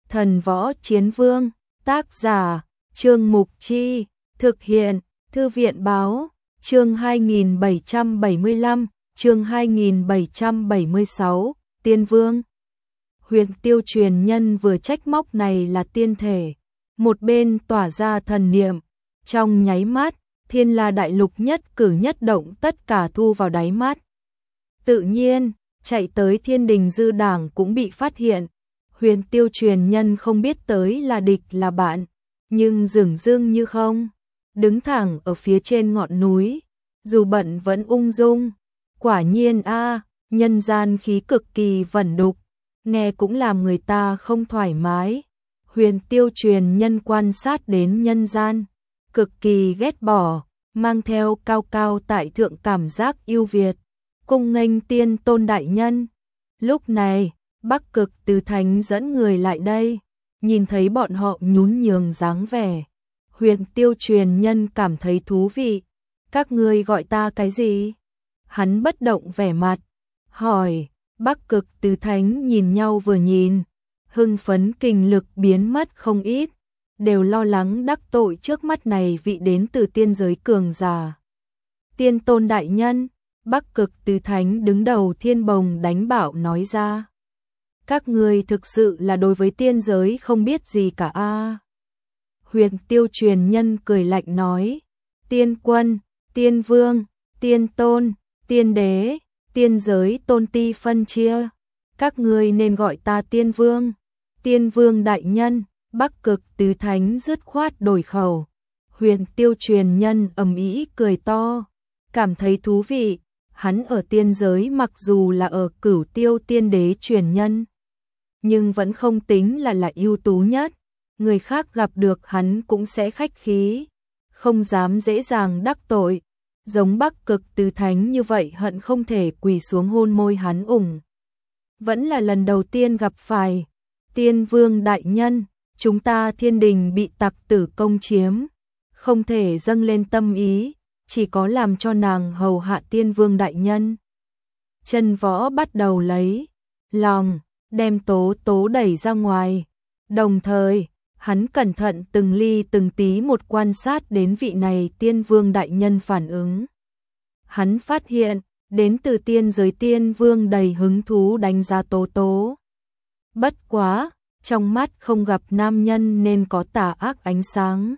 Thần Võ Chiến Vương, tác giả, Trương Mục Chi, thực hiện, Thư viện Báo, chương 2775, chương 2776, Tiên Vương. Huyền Tiêu truyền nhân vừa trách móc này là tiên thể, một bên tỏa ra thần niệm, trong nháy mắt, Thiên La đại lục nhất cử nhất động tất cả thu vào đáy mắt. Tự nhiên, chạy tới Thiên Đình Dư Đảng cũng bị phát hiện. Huyền Tiêu truyền nhân không biết tới là địch là bạn, nhưng dửng dưng như không, đứng thẳng ở phía trên ngọn núi, dù bận vẫn ung dung. Quả nhiên nhân gian khí cực kỳ vẩn đục, nghe cũng làm người ta không thoải mái. Huyền Tiêu truyền nhân quan sát đến nhân gian, cực kỳ ghét bỏ, mang theo cao cao tại thượng cảm giác yêu Việt, cung nghênh Tiên Tôn đại nhân. Lúc này, Bắc Cực Từ Thánh dẫn người lại đây, nhìn thấy bọn họ nhún nhường dáng vẻ. Huyền Tiêu truyền nhân cảm thấy thú vị. Các ngươi gọi ta cái gì? Hắn bất động vẻ mặt, hỏi. Bắc Cực Từ Thánh nhìn nhau vừa nhìn, hưng phấn kinh lực biến mất không ít, đều lo lắng đắc tội trước mắt này vị đến từ tiên giới cường giả. Tiên Tôn đại nhân, Bắc Cực Từ Thánh đứng đầu Thiên Bồng đánh bảo nói ra. Các ngươi thực sự là đối với tiên giới không biết gì cả Huyền Tiêu truyền nhân cười lạnh nói, Tiên Quân, Tiên Vương, Tiên Tôn, Tiên Đế, tiên giới tôn ti phân chia, các ngươi nên gọi ta Tiên Vương. Tiên Vương đại nhân, Bắc Cực Từ Thánh dứt khoát đổi khẩu. Huyền Tiêu truyền nhân ầm ĩ cười to, cảm thấy thú vị. Hắn ở tiên giới mặc dù là ở Cửu Tiêu Tiên Đế truyền nhân, nhưng vẫn không tính là ưu tú nhất. Người khác gặp được hắn cũng sẽ khách khí, không dám dễ dàng đắc tội. Giống Bắc Cực Từ Thánh như vậy hận không thể quỳ xuống hôn môi hắn ủng. Vẫn là lần đầu tiên gặp phải. Tiên Vương đại nhân, chúng ta Thiên Đình bị tặc tử công chiếm, không thể dâng lên tâm ý, chỉ có làm cho nàng hầu hạ Tiên Vương đại nhân. Chân Võ bắt đầu lấy lòng, đem Tố Tố đẩy ra ngoài. Đồng thời, hắn cẩn thận từng ly từng tí một quan sát đến vị này Tiên Vương đại nhân phản ứng. Hắn phát hiện, đến từ tiên giới Tiên Vương đầy hứng thú đánh giá Tố Tố. Bất quá, trong mắt không gặp nam nhân nên có tà ác ánh sáng.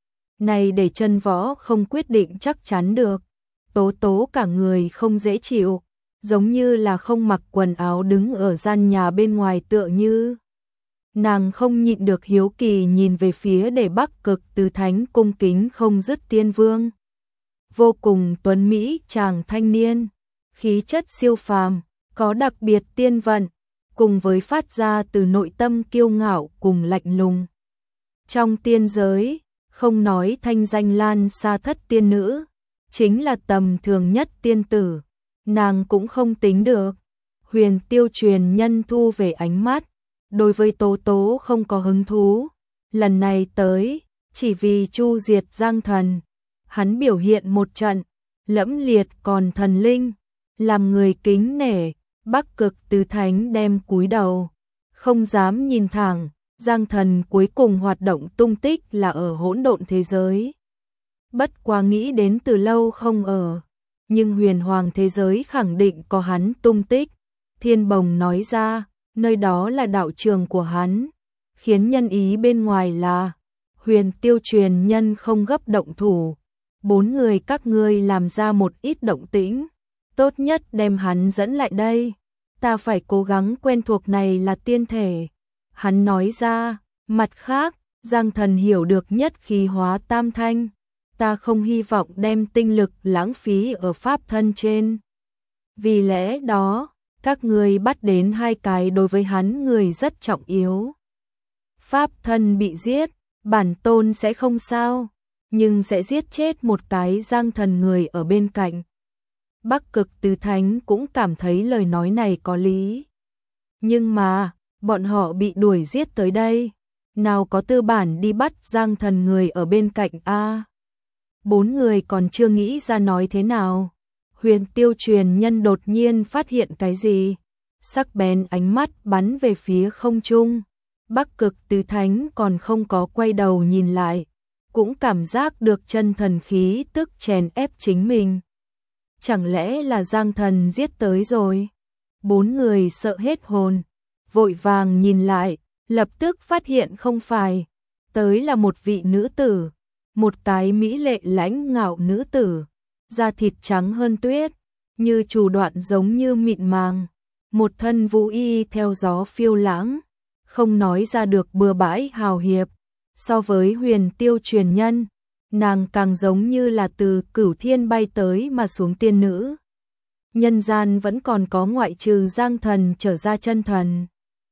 Này để Chân Võ không quyết định chắc chắn được. Tố Tố cả người không dễ chịu, giống như là không mặc quần áo đứng ở gian nhà bên ngoài tựa như. Nàng không nhịn được hiếu kỳ nhìn về phía để Bắc Cực Từ Thánh cung kính không dứt Tiên Vương. Vô cùng tuấn mỹ chàng thanh niên, khí chất siêu phàm, có đặc biệt tiên vận, cùng với phát ra từ nội tâm kiêu ngạo cùng lạnh lùng. Trong tiên giới, không nói thanh danh lan xa thất tiên nữ, chính là tầm thường nhất tiên tử, nàng cũng không tính được. Huyền Tiêu truyền nhân thu về ánh mắt, đối với Tố Tố không có hứng thú. Lần này tới, chỉ vì chu diệt Giang Thần. Hắn biểu hiện một trận, lẫm liệt còn thần linh, làm người kính nể. Bắc Cực Từ Thánh đem cúi đầu, không dám nhìn thẳng. Giang Thần cuối cùng hoạt động tung tích là ở hỗn độn thế giới. Bất quá nghĩ đến từ lâu không ở, nhưng huyền hoàng thế giới khẳng định có hắn tung tích. Thiên Bồng nói ra, nơi đó là đạo trường của hắn, khiến nhân ý bên ngoài là. Huyền Tiêu truyền nhân không gấp động thủ, 4 người các ngươi làm ra một ít động tĩnh, tốt nhất đem hắn dẫn lại đây, ta phải cố gắng quen thuộc này là tiên thể. Hắn nói ra, mặt khác, Giang Thần hiểu được nhất khí hóa tam thanh, ta không hy vọng đem tinh lực lãng phí ở pháp thân trên. Vì lẽ đó, các ngươi bắt đến 2 cái đối với hắn người rất trọng yếu. Pháp thân bị giết, bản tôn sẽ không sao, nhưng sẽ giết chết một cái Giang Thần người ở bên cạnh. Bắc Cực Từ Thánh cũng cảm thấy lời nói này có lý. Nhưng mà, bọn họ bị đuổi giết tới đây, nào có tư bản đi bắt Giang Thần người ở bên cạnh 4 người còn chưa nghĩ ra nói thế nào. Huyền Tiêu truyền nhân đột nhiên phát hiện cái gì, sắc bén ánh mắt bắn về phía không trung. Bắc Cực Tứ Thánh còn không có quay đầu nhìn lại, cũng cảm giác được chân thần khí tức chèn ép chính mình. Chẳng lẽ là Giang Thần giết tới rồi? Bốn người sợ hết hồn, vội vàng nhìn lại, lập tức phát hiện không phải, tới là một vị nữ tử, một cái mỹ lệ lãnh ngạo nữ tử, da thịt trắng hơn tuyết, như chủ đoạn giống như mịn màng, một thân vũ y theo gió phiêu lãng, không nói ra được bừa bãi hào hiệp. So với Huyền Tiêu truyền nhân, nàng càng giống như là từ cửu thiên bay tới mà xuống tiên nữ. Nhân gian vẫn còn có ngoại trừ Giang Thần trở ra chân thần.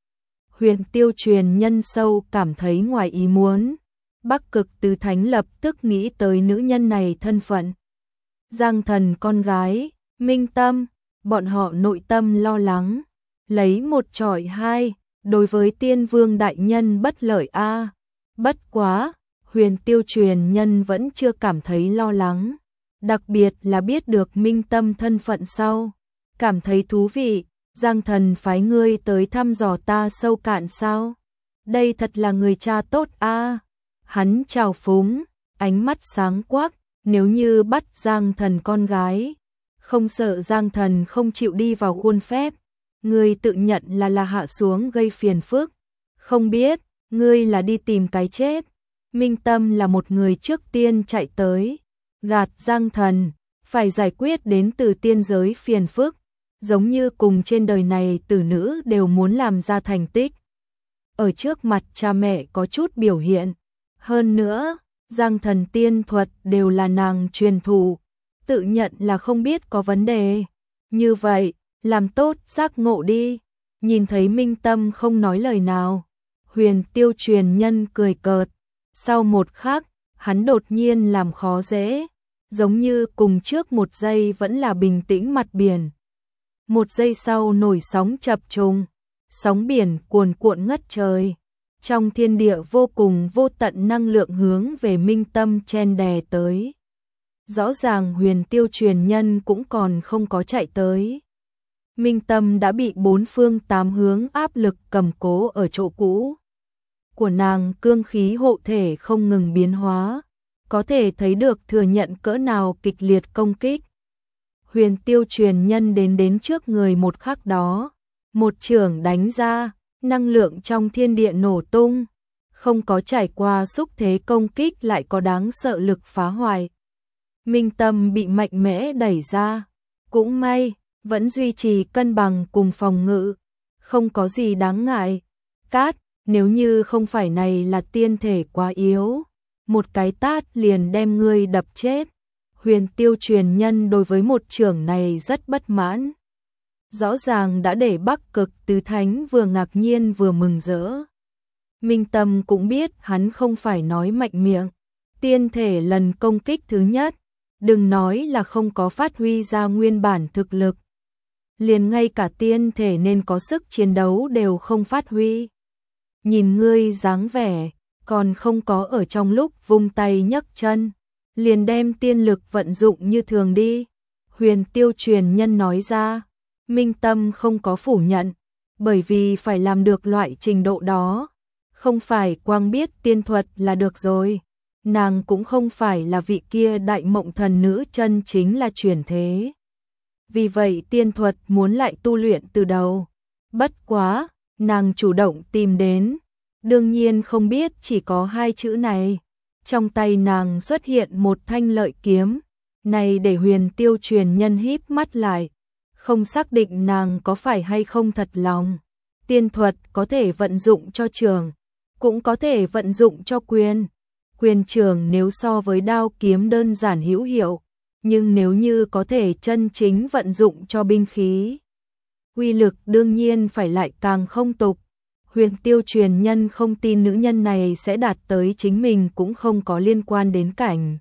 Huyền Tiêu truyền nhân sâu cảm thấy ngoài ý muốn. Bắc Cực Tứ Thánh lập tức nghĩ tới nữ nhân này thân phận. Giang Thần con gái, Minh Tâm, bọn họ nội tâm lo lắng. Lấy một chọi hai, đối với tiên vương đại nhân bất lợi a. Bất quá, Huyền Tiêu truyền nhân vẫn chưa cảm thấy lo lắng. Đặc biệt là biết được Minh Tâm thân phận sau. Cảm thấy thú vị, Giang Thần phái ngươi tới thăm dò ta sâu cạn sao? Đây thật là người cha tốt a. Hắn chào phúng, ánh mắt sáng quắc, nếu như bắt Giang Thần con gái, không sợ Giang Thần không chịu đi vào khuôn phép, ngươi tự nhận là hạ xuống gây phiền phức, không biết, ngươi là đi tìm cái chết. Minh Tâm là một người trước tiên chạy tới, gạt Giang Thần, phải giải quyết đến từ tiên giới phiền phức, giống như cùng trên đời này tử nữ đều muốn làm ra thành tích. Ở trước mặt cha mẹ có chút biểu hiện, hơn nữa, Giang Thần tiên thuật đều là nàng truyền thụ, tự nhận là không biết có vấn đề. Như vậy, làm tốt giác ngộ đi. Nhìn thấy Minh Tâm không nói lời nào, Huyền Tiêu truyền nhân cười cợt. Sau một khắc, hắn đột nhiên làm khó dễ, giống như cùng trước một giây vẫn là bình tĩnh mặt biển. Một giây sau nổi sóng chập trùng, sóng biển cuồn cuộn ngất trời. Trong thiên địa vô cùng vô tận năng lượng hướng về Minh Tâm chen đè tới. Rõ ràng Huyền Tiêu truyền nhân cũng còn không có chạy tới. Minh Tâm đã bị bốn phương tám hướng áp lực cầm cố ở chỗ cũ. Của nàng cương khí hộ thể không ngừng biến hóa, có thể thấy được thừa nhận cỡ nào kịch liệt công kích. Huyền Tiêu truyền nhân đến trước người một khắc đó, một chưởng đánh ra, năng lượng trong thiên địa nổ tung, không có trải qua xúc thế công kích lại có đáng sợ lực phá hoại. Minh Tâm bị mạnh mẽ đẩy ra, cũng may, vẫn duy trì cân bằng cùng phòng ngự, không có gì đáng ngại. Cát, nếu như không phải này là tiên thể quá yếu, một cái tát liền đem ngươi đập chết. Huyền Tiêu truyền nhân đối với một chưởng này rất bất mãn. Rõ ràng đã để Bắc Cực Tứ Thánh vừa ngạc nhiên vừa mừng rỡ. Minh Tâm cũng biết hắn không phải nói mạnh miệng. Tiên thể lần công kích thứ nhất, đừng nói là không có phát huy ra nguyên bản thực lực. Liền ngay cả tiên thể nên có sức chiến đấu đều không phát huy. Nhìn ngươi dáng vẻ, còn không có ở trong lúc vung tay nhấc chân, liền đem tiên lực vận dụng như thường đi. Huyền Tiêu truyền nhân nói ra, Minh Tâm không có phủ nhận, bởi vì phải làm được loại trình độ đó, không phải quang biết tiên thuật là được rồi. Nàng cũng không phải là vị kia đại mộng thần nữ chân chính là chuyển thế. Vì vậy tiên thuật muốn lại tu luyện từ đầu. Bất quá, nàng chủ động tìm đến, đương nhiên không biết chỉ có hai chữ này. Trong tay nàng xuất hiện một thanh lợi kiếm, này để Huyền Tiêu truyền nhân híp mắt lại, không xác định nàng có phải hay không thật lòng. Tiên thuật có thể vận dụng cho trường, cũng có thể vận dụng cho quyền. Quyền trường nếu so với đao kiếm đơn giản hữu hiệu, nhưng nếu như có thể chân chính vận dụng cho binh khí, uy lực đương nhiên phải lại càng không tục. Huyền Tiêu truyền nhân không tin nữ nhân này sẽ đạt tới chính mình cũng không có liên quan đến cảnh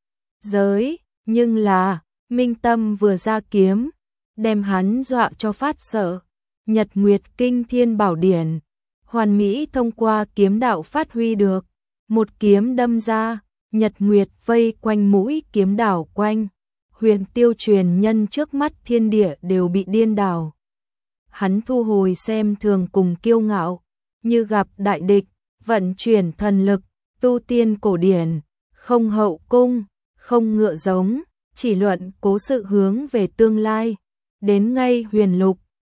giới, nhưng là Minh Tâm vừa ra kiếm, đem hắn dọa cho phát sợ. Nhật Nguyệt Kinh Thiên Bảo Điển, hoàn mỹ thông qua kiếm đạo phát huy được. Một kiếm đâm ra, Nhật Nguyệt vây quanh mũi kiếm đảo quanh. Huyền Tiêu truyền nhân trước mắt thiên địa đều bị điên đảo. Hắn thu hồi xem thường cùng kiêu ngạo, như gặp đại địch, vận chuyển thần lực, tu tiên cổ điển, không hậu cung, không ngựa giống, chỉ luận cố sự hướng về tương lai. Đến ngay huyền lục,